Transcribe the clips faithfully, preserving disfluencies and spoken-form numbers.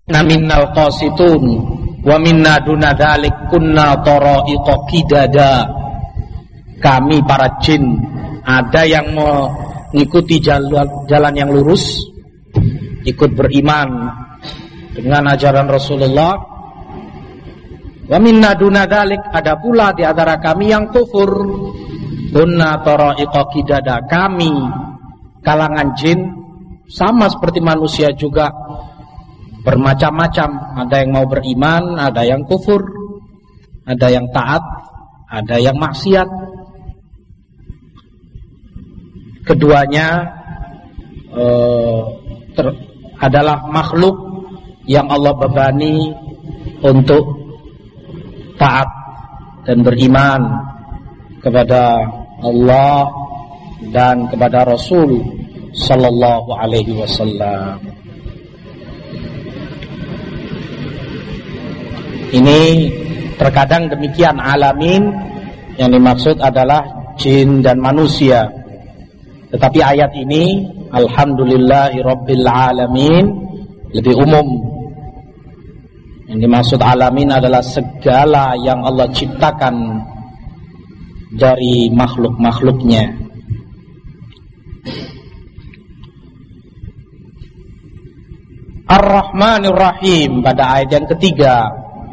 minnal qasitun wa minna duna dzalik kunna tara'iqa qidada. Kami para jin ada yang mengikuti jalan, jalan yang lurus, ikut beriman dengan ajaran Rasulullah. Wa minna duna dzalik, ada pula di antara kami yang kufur. Kunna tara'iqa qidada, kami kalangan jin sama seperti manusia juga bermacam-macam, ada yang mau beriman, ada yang kufur, ada yang taat, ada yang maksiat. Keduanya eh, ter, adalah makhluk yang Allah bebani untuk taat dan beriman kepada Allah dan kepada Rasul sallallahu alaihi wasallam. Ini terkadang demikian alamin, yang dimaksud adalah jin dan manusia. Tetapi ayat ini alhamdulillahi rabbil alamin lebih umum. Yang dimaksud alamin adalah segala yang Allah ciptakan dari makhluk-makhluknya. Ar-Rahmanir Rahim pada ayat yang ketiga.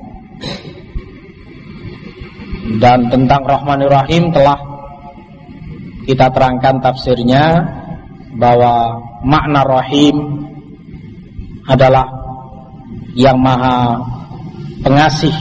Dan tentang Rahmanir Rahim telah kita terangkan tafsirnya, bahwa makna Rahim adalah yang maha pengasih,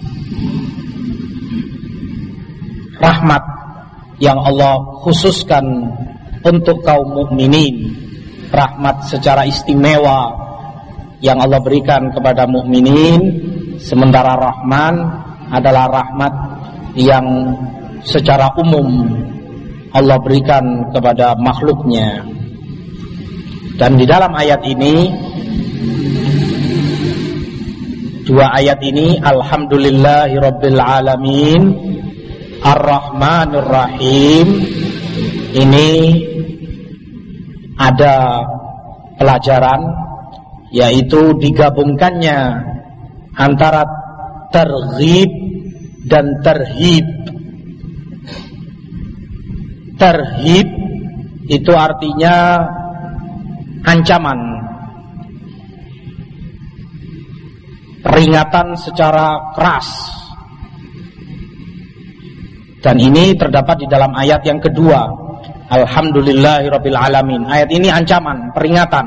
rahmat yang Allah khususkan untuk kaum mukminin, rahmat secara istimewa yang Allah berikan kepada mukminin, sementara Rahman adalah rahmat yang secara umum Allah berikan kepada makhluknya. Dan di dalam ayat ini, dua ayat ini, alhamdulillahi rabbil alamin, ar-rahmanir rahim, ini ada pelajaran, yaitu digabungkannya antara targhib dan tarhib. Tarhib itu artinya ancaman, peringatan secara keras. Dan ini terdapat di dalam ayat yang kedua, alhamdulillahirabbil alamin. Ayat ini ancaman, peringatan,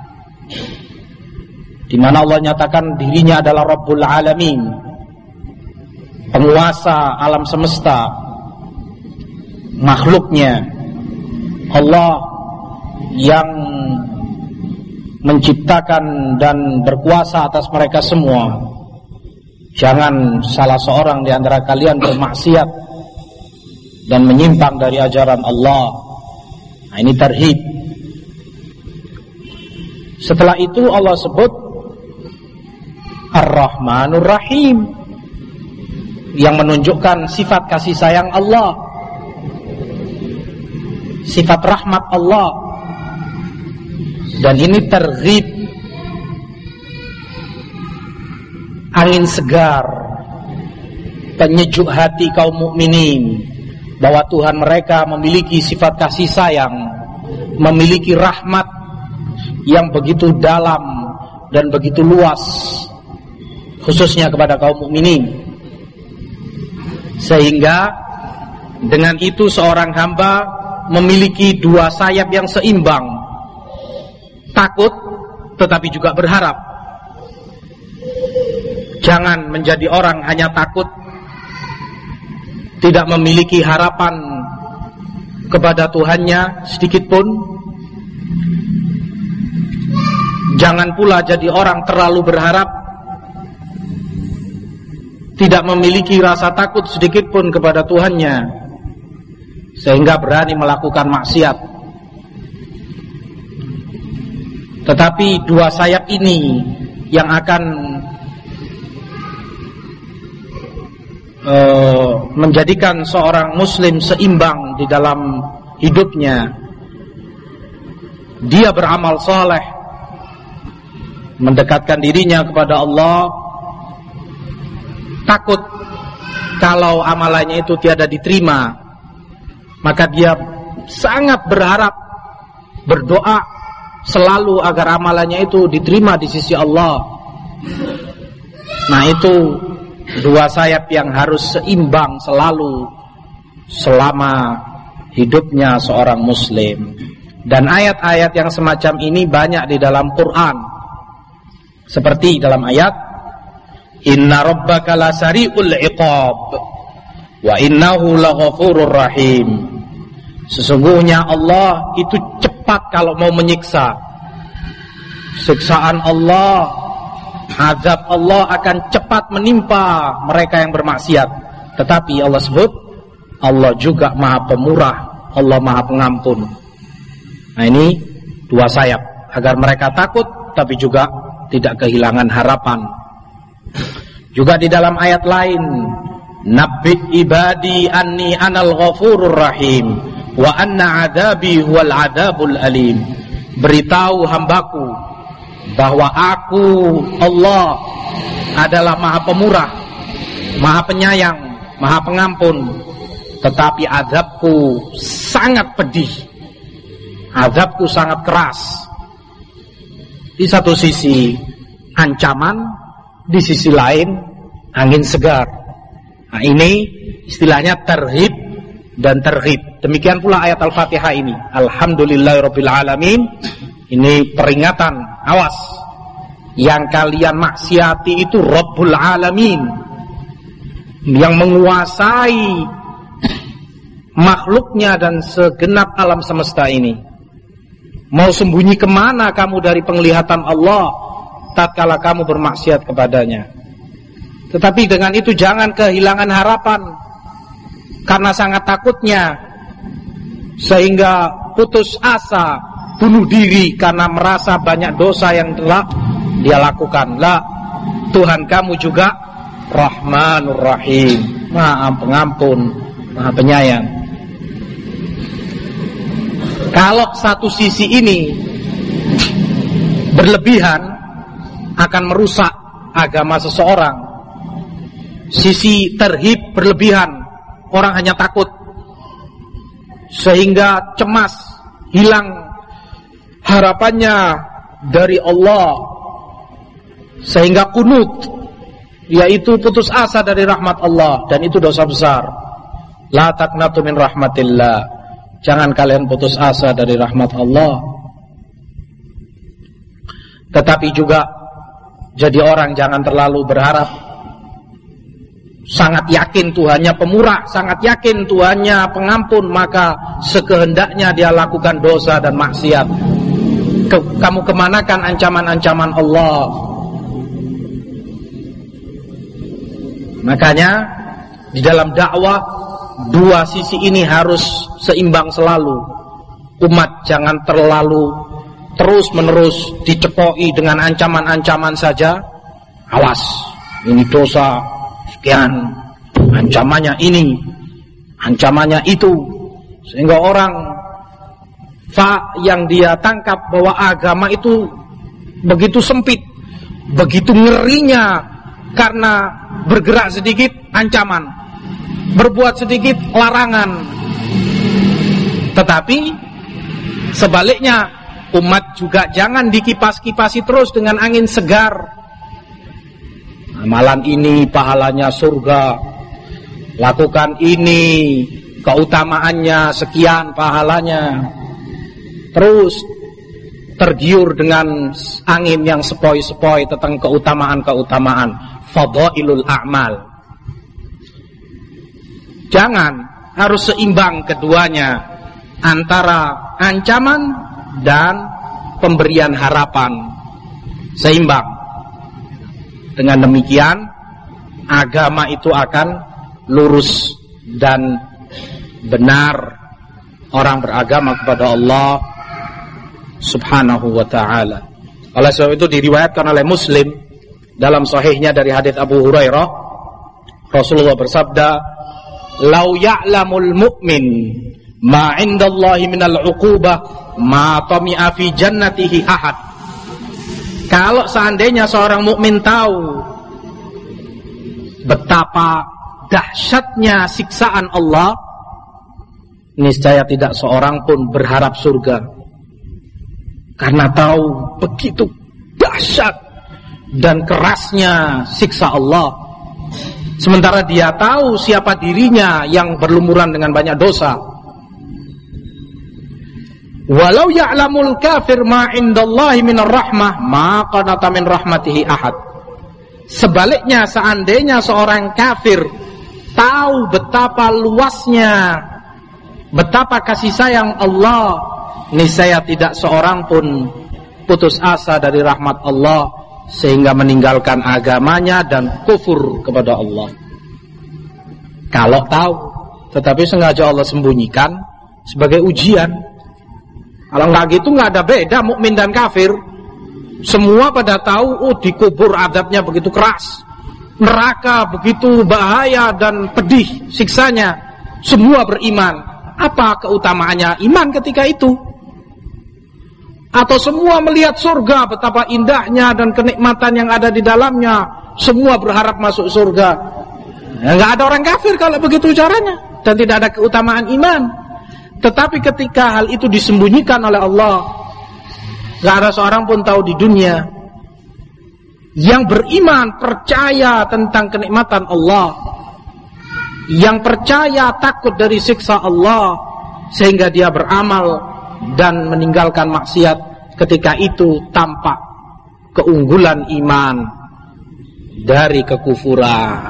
di mana Allah nyatakan dirinya adalah Rabbul Alamin, penguasa alam semesta, makhluknya. Allah yang menciptakan dan berkuasa atas mereka semua. Jangan salah seorang di antara kalian bermaksiat dan menyimpang dari ajaran Allah. Nah, ini tarhib. Setelah itu Allah sebut Ar-Rahmanur Rahim, yang menunjukkan sifat kasih sayang Allah, sifat rahmat Allah. Dan ini targhib, angin segar, penyejuk hati kaum mukminin, bahwa Tuhan mereka memiliki sifat kasih sayang, memiliki rahmat yang begitu dalam dan begitu luas, khususnya kepada kaum mukminin. Sehingga dengan itu seorang hamba memiliki dua sayap yang seimbang, takut tetapi juga berharap. Jangan menjadi orang hanya takut, tidak memiliki harapan kepada Tuhannya sedikit pun. Jangan pula jadi orang terlalu berharap, tidak memiliki rasa takut sedikit pun kepada Tuhannya, sehingga berani melakukan maksiat. Tetapi dua sayap ini yang akan uh, menjadikan seorang muslim seimbang di dalam hidupnya. Dia beramal saleh, mendekatkan dirinya kepada Allah, takut kalau amalannya itu tiada diterima, maka dia sangat berharap, berdoa selalu agar amalannya itu diterima di sisi Allah. Nah, itu dua sayap yang harus seimbang selalu selama hidupnya seorang muslim. Dan ayat-ayat yang semacam ini banyak di dalam Quran. Seperti dalam ayat, Inna rabbaka lasari'ul iqab wa innahu laghafurur rahim. Sesungguhnya Allah itu cepat kalau mau menyiksa. Siksaan Allah, azab Allah akan cepat menimpa mereka yang bermaksiat. Tetapi Allah sebut, Allah juga Maha Pemurah, Allah Maha Pengampun. Nah, ini dua sayap agar mereka takut tapi juga tidak kehilangan harapan. Juga di dalam ayat lain, Nabbit ibadi anni anal ghafurur rahim wa anna adabi huwal adabul alim. Beritahu hambaku bahwa aku Allah adalah Maha Pemurah, Maha Penyayang, Maha Pengampun, tetapi azabku sangat pedih, azabku sangat keras. Di satu sisi ancaman, di sisi lain angin segar. Nah, ini istilahnya tarhib dan terhib. Demikian pula ayat Al-Fatihah ini. Alhamdulillahirabbil alamin. Ini peringatan, awas. Yang kalian maksiati itu Rabbul Alamin, yang menguasai makhluknya dan segenap alam semesta ini. Mau sembunyi kemana kamu dari penglihatan Allah tatkala kamu bermaksiat kepadanya? Tetapi dengan itu jangan kehilangan harapan, karena sangat takutnya sehingga putus asa, bunuh diri karena merasa banyak dosa yang telah dia lakukan. La, Tuhan kamu juga Rahmanur Rahim, Maha Pengampun, Maha Penyayang. Kalau satu sisi ini berlebihan akan merusak agama seseorang. Sisi terhib berlebihan, orang hanya takut sehingga cemas, hilang harapannya dari Allah, sehingga kunut, yaitu putus asa dari rahmat Allah, dan itu dosa besar. La taqnatu min rahmatillah. Jangan kalian putus asa dari rahmat Allah. Tetapi juga jadi orang jangan terlalu berharap. Sangat yakin Tuhannya pemurah, sangat yakin Tuhannya pengampun, maka sekehendaknya dia lakukan dosa dan maksiat. Ke, kamu kemanakan ancaman-ancaman Allah? Makanya di dalam dakwah dua sisi ini harus seimbang selalu. Umat jangan terlalu terus-menerus dicekoki dengan ancaman-ancaman saja. Awas, ini dosa sekian, ancamannya ini, ancamannya itu, sehingga orang fa yang dia tangkap bahwa agama itu begitu sempit, begitu ngerinya, karena bergerak sedikit ancaman, berbuat sedikit larangan. Tetapi sebaliknya, umat juga jangan dikipas-kipasi terus dengan angin segar. Amalan ini pahalanya surga, lakukan ini keutamaannya sekian pahalanya. Terus tergiur dengan angin yang sepoi-sepoi tentang keutamaan-keutamaan, fadailul a'mal. Jangan, harus seimbang keduanya, antara ancaman dan pemberian harapan, seimbang. Dengan demikian agama itu akan lurus dan benar. Orang beragama kepada Allah Subhanahu wa ta'ala. Oleh sebab itu diriwayatkan oleh Muslim dalam sahihnya dari hadits Abu Hurairah, Rasulullah bersabda, "Lau ya'lamul mu'min ma 'indallahi minal 'uqubah ma tami'a fi jannatihi ahad." Kalau seandainya seorang mukmin tahu betapa dahsyatnya siksaan Allah, niscaya tidak seorang pun berharap surga, karena tahu begitu dahsyat dan kerasnya siksa Allah. Sementara dia tahu siapa dirinya yang berlumuran dengan banyak dosa. Walau ya'lamul kafir ma indallahi minar rahmah ma qanata min rahmatihi ahad. Sebaliknya, seandainya seorang kafir tahu betapa luasnya, betapa kasih sayang Allah, niscaya tidak seorang pun putus asa dari rahmat Allah sehingga meninggalkan agamanya dan kufur kepada Allah. Kalau tahu, tetapi sengaja Allah sembunyikan sebagai ujian. Kalau nggak gitu nggak ada beda mukmin dan kafir. Semua pada tahu, oh di kubur adabnya begitu keras, neraka begitu bahaya dan pedih siksanya. Semua beriman. Apa keutamaannya iman ketika itu? Atau semua melihat surga betapa indahnya dan kenikmatan yang ada di dalamnya, semua berharap masuk surga. Ya, nggak ada orang kafir kalau begitu caranya, dan tidak ada keutamaan iman. Tetapi ketika hal itu disembunyikan oleh Allah, nggak ada seorang pun tahu di dunia yang beriman, percaya tentang kenikmatan Allah, yang percaya takut dari siksa Allah, sehingga dia beramal dan meninggalkan maksiat. Ketika itu tampak keunggulan iman dari kekufuran.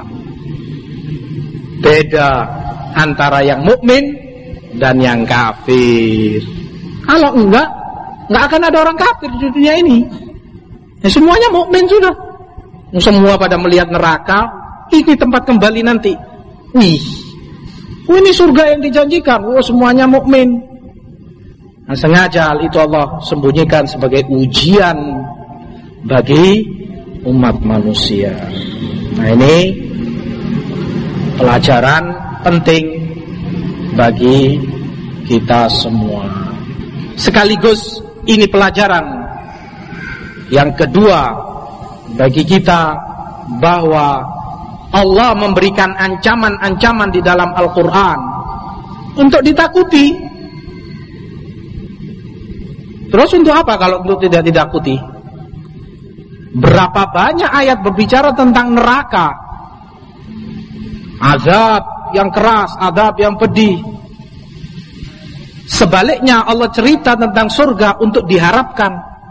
Beda antara yang mukmin dan yang kafir. Kalau enggak, enggak akan ada orang kafir di dunia ini. Ya, semuanya mukmin sudah. Semua pada melihat neraka, ini tempat kembali nanti. Wih, ini surga yang dijanjikan. Oh, semuanya mukmin. Nah, sengaja hal itu Allah sembunyikan sebagai ujian bagi umat manusia. Nah, ini pelajaran penting bagi kita semua. Sekaligus ini pelajaran yang kedua bagi kita, bahwa Allah memberikan ancaman-ancaman di dalam Al-Quran untuk ditakuti. Terus untuk apa kalau untuk tidak ditakuti? Berapa banyak ayat berbicara tentang neraka, azab yang keras, azab yang pedih. Sebaliknya Allah cerita tentang surga untuk diharapkan.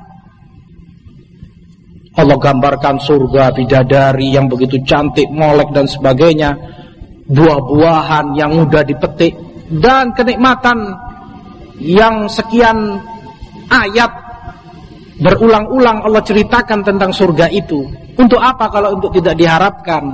Allah gambarkan surga bidadari yang begitu cantik, molek dan sebagainya, buah-buahan yang mudah dipetik, dan kenikmatan yang sekian ayat berulang-ulang Allah ceritakan tentang surga itu. Untuk apa kalau untuk tidak diharapkan?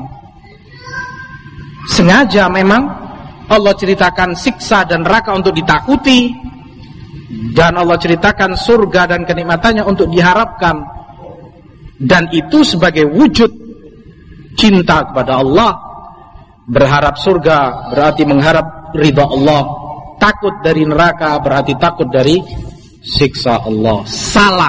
Sengaja memang Allah ceritakan siksa dan neraka untuk ditakuti, dan Allah ceritakan surga dan kenikmatannya untuk diharapkan. Dan itu sebagai wujud cinta kepada Allah. Berharap surga berarti mengharap ridha Allah, takut dari neraka berarti takut dari siksa Allah. Salah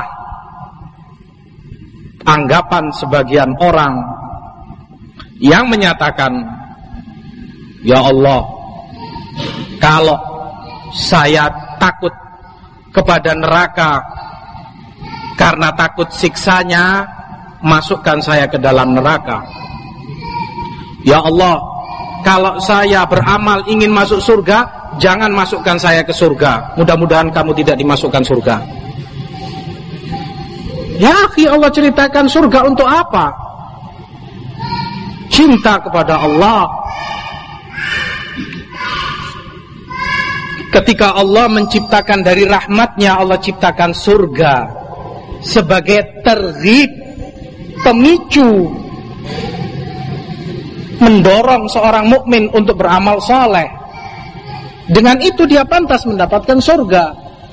anggapan sebagian orang yang menyatakan, ya Allah, kalau saya takut kepada neraka karena takut siksanya, masukkan saya ke dalam neraka. Ya Allah, kalau saya beramal ingin masuk surga, jangan masukkan saya ke surga. Mudah-mudahan kamu tidak dimasukkan surga. Ya akhi, Allah ceritakan surga untuk apa? Cinta kepada Allah. Ketika Allah menciptakan dari rahmatnya, Allah ciptakan surga sebagai terghib, pemicu, mendorong seorang mukmin untuk beramal saleh. Dengan itu dia pantas mendapatkan surga.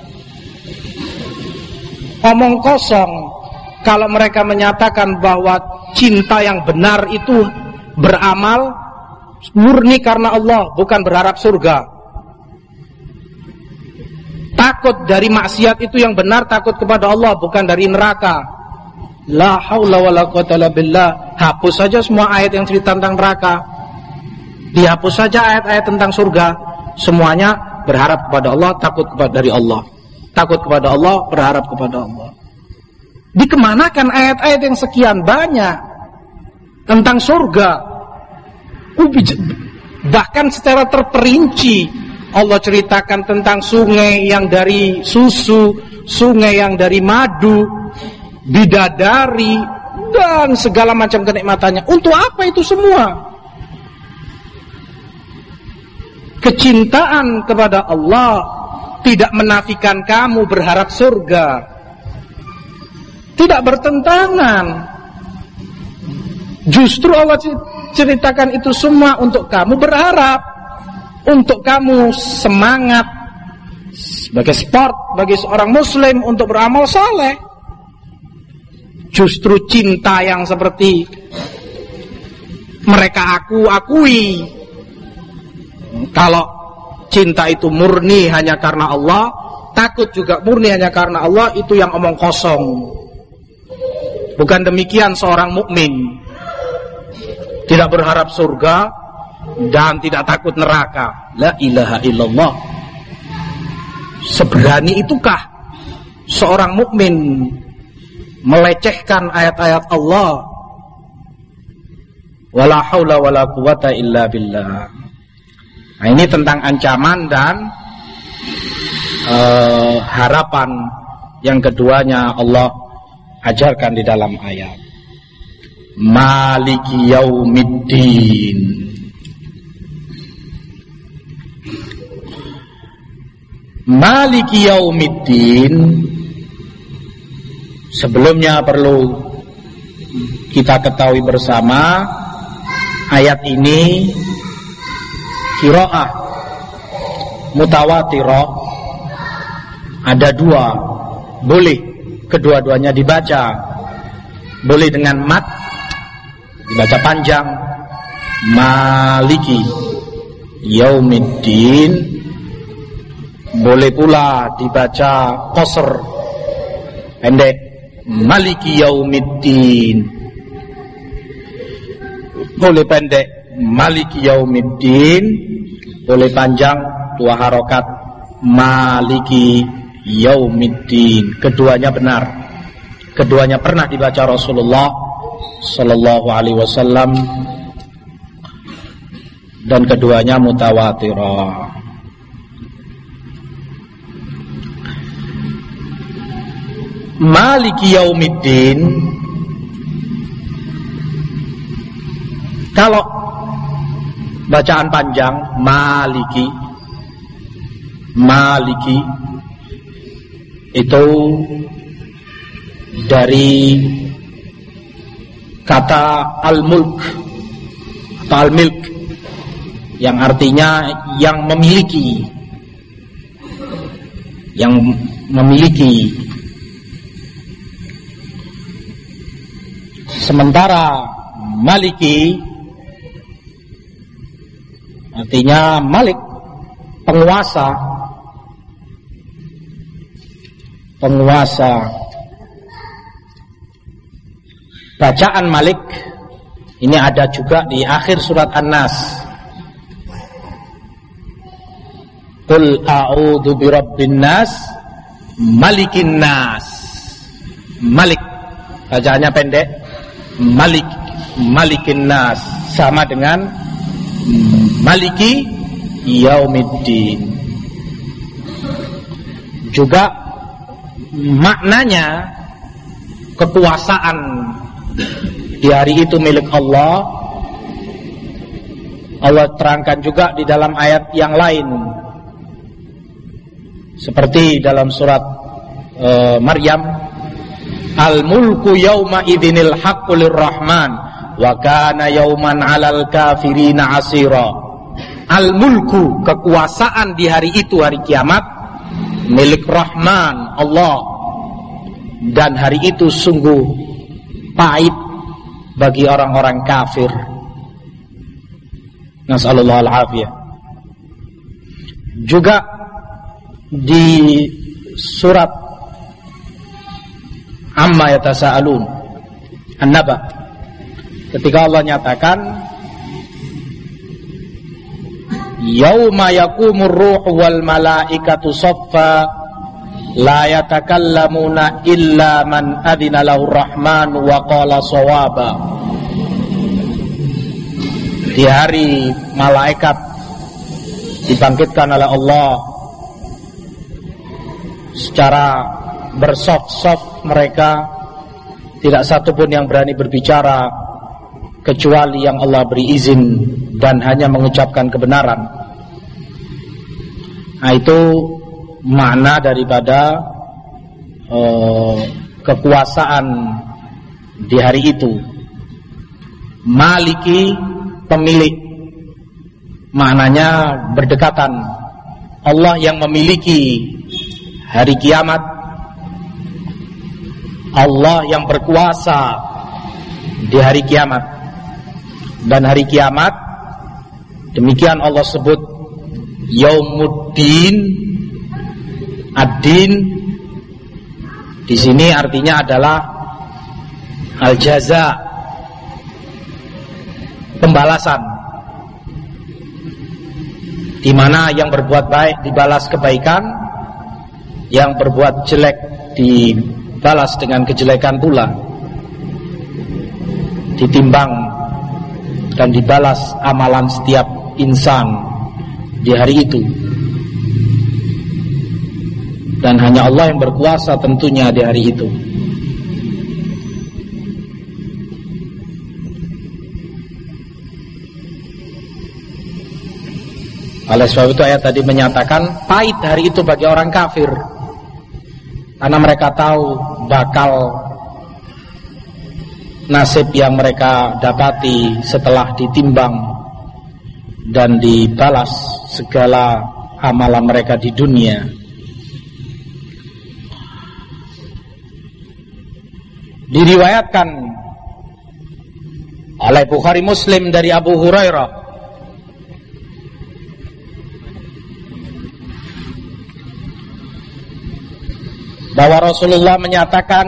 Omong kosong kalau mereka menyatakan bahwa cinta yang benar itu beramal murni karena Allah, bukan berharap surga. Takut dari maksiat itu yang benar, takut kepada Allah, bukan dari neraka. La haula wala quwwata illa billah. Hapus saja semua ayat yang cerita tentang neraka. Dihapus saja ayat-ayat tentang surga. Semuanya berharap kepada Allah, takut kepada dari Allah. Takut kepada Allah, berharap kepada Allah. Dikemanakan ayat-ayat yang sekian banyak tentang surga? Bahkan secara terperinci Allah ceritakan tentang sungai yang dari susu, sungai yang dari madu, bidadari, dan segala macam kenikmatannya. Untuk apa itu semua? Kecintaan kepada Allah tidak menafikan kamu berharap surga. Tidak bertentangan. Justru Allah ceritakan itu semua untuk kamu berharap, untuk kamu semangat sebagai sport bagi seorang muslim untuk beramal saleh. Justru cinta yang seperti mereka aku akui, kalau cinta itu murni hanya karena Allah, takut juga murni hanya karena Allah, itu yang omong kosong. Bukan demikian seorang mukmin. Tidak berharap surga dan tidak takut neraka. La ilaha illallah. Seberani itukah seorang mukmin melecehkan ayat-ayat Allah? Wala haula wala quwata illa billah. Nah, ini tentang ancaman dan uh, harapan yang keduanya Allah ajarkan di dalam ayat. Maliki yaumiddin. Maliki yaumiddin. Sebelumnya perlu kita ketahui bersama, ayat ini qiraah mutawatirah ada dua, boleh kedua-duanya dibaca, boleh dengan mat, dibaca panjang, maliki yaumiddin, boleh pula dibaca qasr, pendek, maliki yaumiddin, boleh pendek, maliki yaumiddin, boleh panjang, dua harokat, maliki yaumiddin. Keduanya benar, keduanya pernah dibaca Rasulullah sallallahu alaihi wasallam, dan keduanya mutawatirah. Maliki yaumiddin, kalau bacaan panjang maliki, maliki itu dari kata al-mulk atau al-milk yang artinya yang memiliki, yang memiliki. Sementara maliki artinya malik, penguasa, penguasa. Bacaan malik ini ada juga di akhir surat An-Nas. Qul a'udzu birabbin nas, malikin nas. Malik, bacaannya pendek, malik, malikin nas, sama dengan maliki yaumiddin. Juga maknanya kekuasaan di hari itu milik Allah. Allah terangkan juga di dalam ayat yang lain, seperti dalam surat uh, Maryam, al-mulku yawma idzinil haqqu lirrahman wa kana yawman 'alal kafirina 'asira. Al-mulku, kekuasaan di hari itu, hari kiamat, milik Rahman, Allah, dan hari itu sungguh pahit bagi orang-orang kafir. Nasallallahu al-afiyah. Juga di surat Amma yatasaalun, An-Naba, ketika Allah nyatakan yauma yaqumur ruhu wal malaikatu saffa la yatakallamuna illa man adina lahu rahman wa qala shawaba. Di hari malaikat dibangkitkan oleh Allah secara bersaf-saf, mereka tidak satu pun yang berani berbicara kecuali yang Allah beri izin dan hanya mengucapkan kebenaran. Nah, itu makna daripada uh, kekuasaan di hari itu. Maliki, pemilik, maknanya berdekatan. Allah yang memiliki hari kiamat, Allah yang berkuasa di hari kiamat. Dan hari kiamat, demikian Allah sebut Yaumuddin. Ad-din di sini artinya adalah al-jaza, pembalasan, di mana yang berbuat baik dibalas kebaikan, yang berbuat jelek dibalas dengan kejelekan pula, ditimbang dan dibalas amalan setiap insan di hari itu. Dan hanya Allah yang berkuasa tentunya di hari itu. Oleh sebab itu ayat tadi menyatakan pahit hari itu bagi orang kafir, karena mereka tahu bakal nasib yang mereka dapati setelah ditimbang dan dibalas segala amalan mereka di dunia. Diriwayatkan oleh Bukhari Muslim dari Abu Hurairah bahwa Rasulullah menyatakan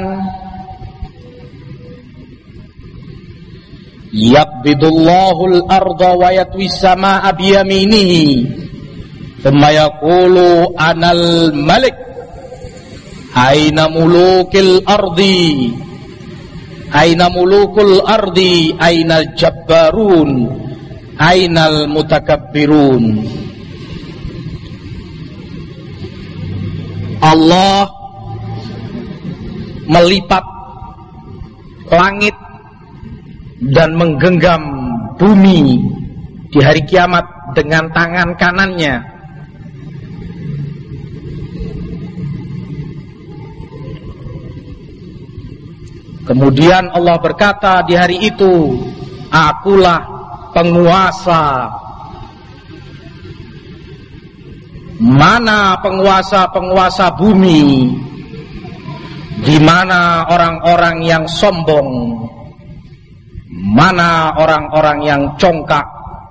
yaqbidullahul arda wa yatwis samaa'a biyaminihi thumma yaqulu anal malik aina mulukil ardi aina mulukul ardi ainal jabbarun ainal mutakabbirun. Allah melipat langit dan menggenggam bumi di hari kiamat dengan tangan kanannya. Kemudian Allah berkata di hari itu, akulah penguasa. Mana penguasa-penguasa bumi? Di mana orang-orang yang sombong? Mana orang-orang yang congkak?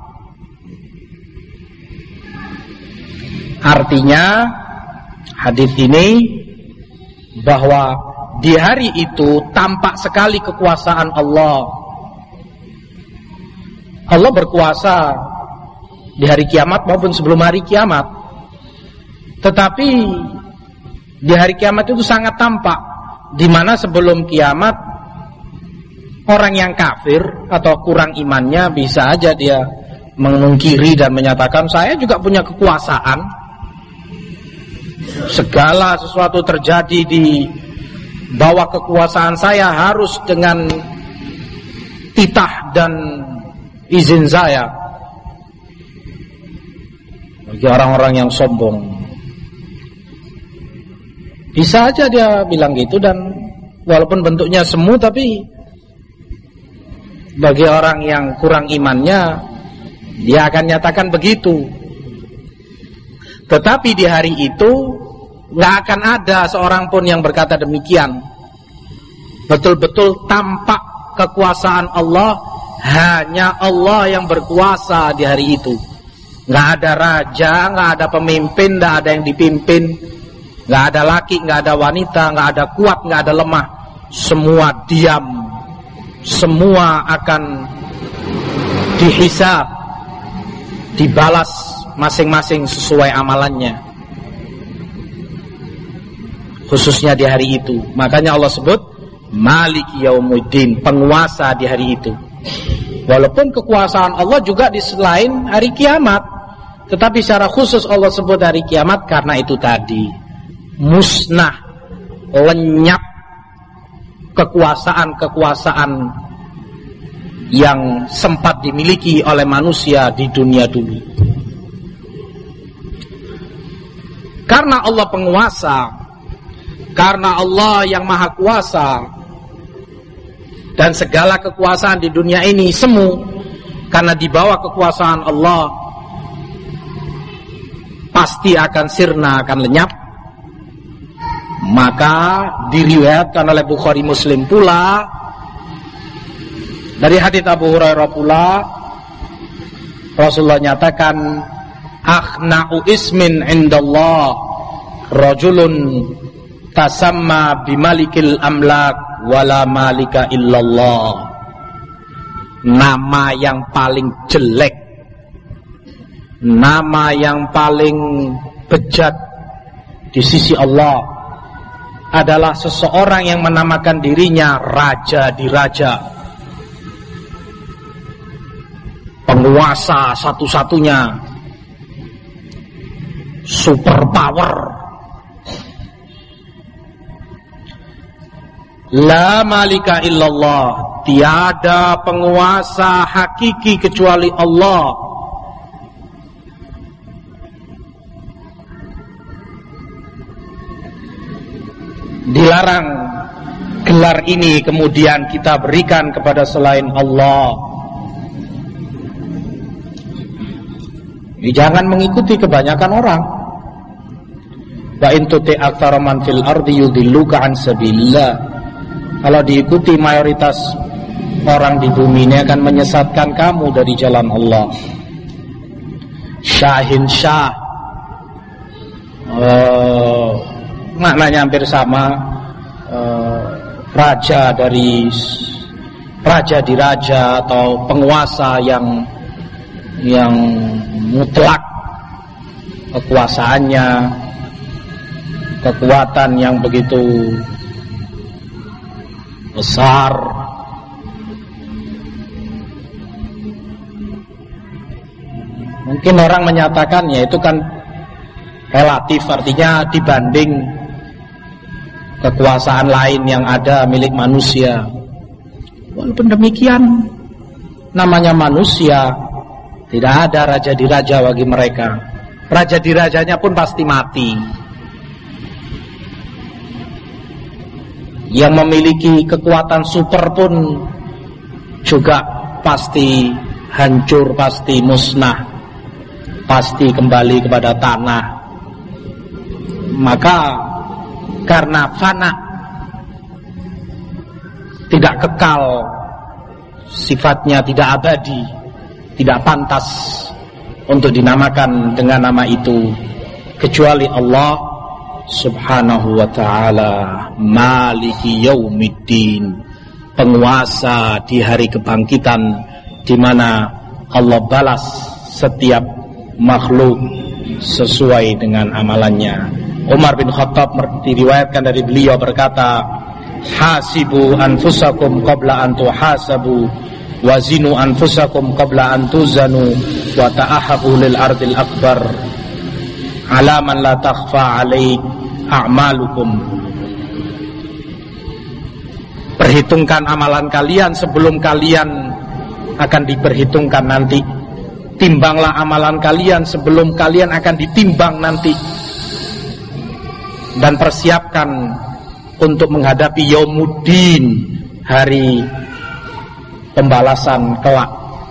Artinya hadis ini bahwa di hari itu tampak sekali kekuasaan Allah. Allah berkuasa di hari kiamat maupun sebelum hari kiamat. Tetapi di hari kiamat itu sangat tampak, di mana sebelum kiamat orang yang kafir atau kurang imannya bisa aja dia mengungkiri dan menyatakan saya juga punya kekuasaan. Segala sesuatu terjadi di bawah kekuasaan saya harus dengan titah dan izin saya. Bagi orang-orang yang sombong, bisa aja dia bilang gitu, dan walaupun bentuknya semu, tapi bagi orang yang kurang imannya dia akan nyatakan begitu. Tetapi di hari itu nggak akan ada seorang pun yang berkata demikian. Betul-betul tampak kekuasaan Allah, hanya Allah yang berkuasa di hari itu. Nggak ada raja, nggak ada pemimpin, nggak ada yang dipimpin, nggak ada laki, nggak ada wanita, nggak ada kuat, nggak ada lemah. Semua diam semua akan dihisab, dibalas masing-masing sesuai amalannya, khususnya di hari itu. Makanya Allah sebut Maliki Yaumuddin, penguasa di hari itu. Walaupun kekuasaan Allah juga di selain hari kiamat, tetapi secara khusus Allah sebut hari kiamat karena itu tadi, musnah, lenyap kekuasaan-kekuasaan yang sempat dimiliki oleh manusia di dunia dulu. Karena Allah penguasa, karena Allah yang maha kuasa, dan segala kekuasaan di dunia ini semu karena di bawah kekuasaan Allah, pasti akan sirna, akan lenyap. Maka diriwayatkan oleh Bukhari Muslim pula dari hadits Abu Hurairah pula, Rasulullah nyatakan, akhna'u ismin indallah rajulun tasamma bimalikil amlak wala malika illallah. Nama yang paling jelek, nama yang paling bejat di sisi Allah adalah seseorang yang menamakan dirinya raja di raja, penguasa satu-satunya, super power. La malika illallah, tiada penguasa hakiki kecuali Allah. Dilarang gelar ini kemudian kita berikan kepada selain Allah. Jangan mengikuti kebanyakan orang. Wa in tuti aktsara man fil ardi yudilluka an sabilillah. Kalau diikuti mayoritas orang di bumi ini akan menyesatkan kamu dari jalan Allah. Syahin Syah, uh, maknanya hampir sama, uh, raja dari raja di raja atau penguasa yang yang mutlak kekuasaannya, kekuatan yang begitu besar. Mungkin orang menyatakannya itu kan relatif, artinya dibanding kekuasaan lain yang ada milik manusia. Walaupun demikian, namanya manusia, tidak ada raja di raja bagi mereka. Raja di rajanya pun pasti mati. Yang memiliki kekuatan super pun juga pasti hancur, pasti musnah, pasti kembali kepada tanah. Maka karena fana, tidak kekal, sifatnya tidak abadi, tidak pantas untuk dinamakan dengan nama itu kecuali Allah Subhanahu wa ta'ala, Maliki Yaumiddin, penguasa di hari kebangkitan, di mana Allah balas setiap makhluk sesuai dengan amalannya. Umar bin Khattab diriwayatkan dari beliau berkata, hasibu anfusakum qabla an tuhasabu, wazinu anfusakum qabla an tuzanu, wa ta'ahabu lil ardil akbar, alaman la takhfa alaik a'malukum. Perhitungkan amalan kalian sebelum kalian akan diperhitungkan nanti. Timbanglah amalan kalian sebelum kalian akan ditimbang nanti. Dan persiapkan untuk menghadapi Yaumuddin, hari pembalasan kelak.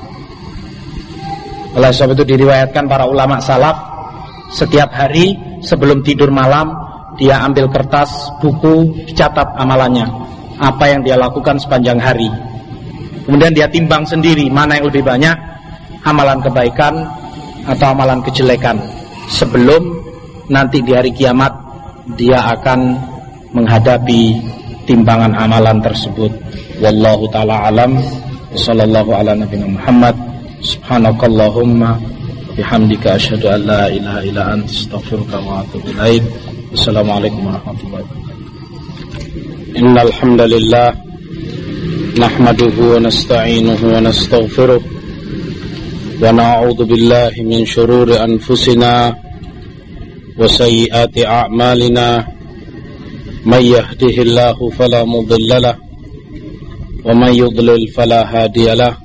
Oleh sebab itu diriwayatkan para ulama salaf, setiap hari sebelum tidur malam dia ambil kertas, buku, dicatat amalannya, apa yang dia lakukan sepanjang hari. Kemudian dia timbang sendiri mana yang lebih banyak, amalan kebaikan atau amalan kejelekan. Sebelum nanti di hari kiamat dia akan menghadapi timbangan amalan tersebut. wallahu taala alam. Sallallahu ala nabiyina Muhammad. Subhanakallahumma bihamdika asyhadu an la ilaha illa anta astaghfiruka wa atubu ilaik. Wassalamualaikum warahmatullahi wabarakatuh. Innal hamdalillah nahmaduhu wa nasta'inuhu wa nastaghfiruh wa na'udzu billahi min shururi anfusina wa sayyiati a'malina. May yahdihillahu fala mudilla lahu wa may yudlil fala hadiya lahu.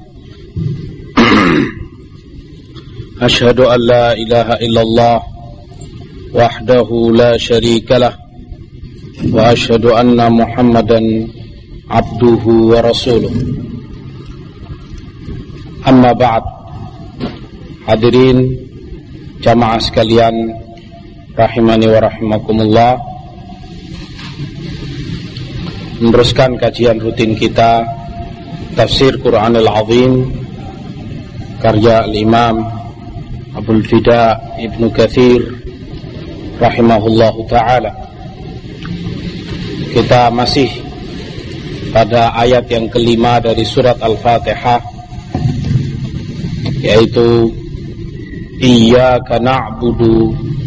Asyhadu an la ilaha illallah wahdahu la syarika lah wa asyhadu anna Muhammadan abduhu wa rasuluh. Amma ba'd. Hadirin jamaah sekalian rahimani wa rahimakumullah, meneruskan kajian rutin kita Tafsir Quranul Azim karya Al-Imam Abul Fida Ibnu Katsir rahimahullahu ta'ala. Kita masih pada ayat yang kelima dari surat Al-Fatihah, yaitu Iyyaka na'budu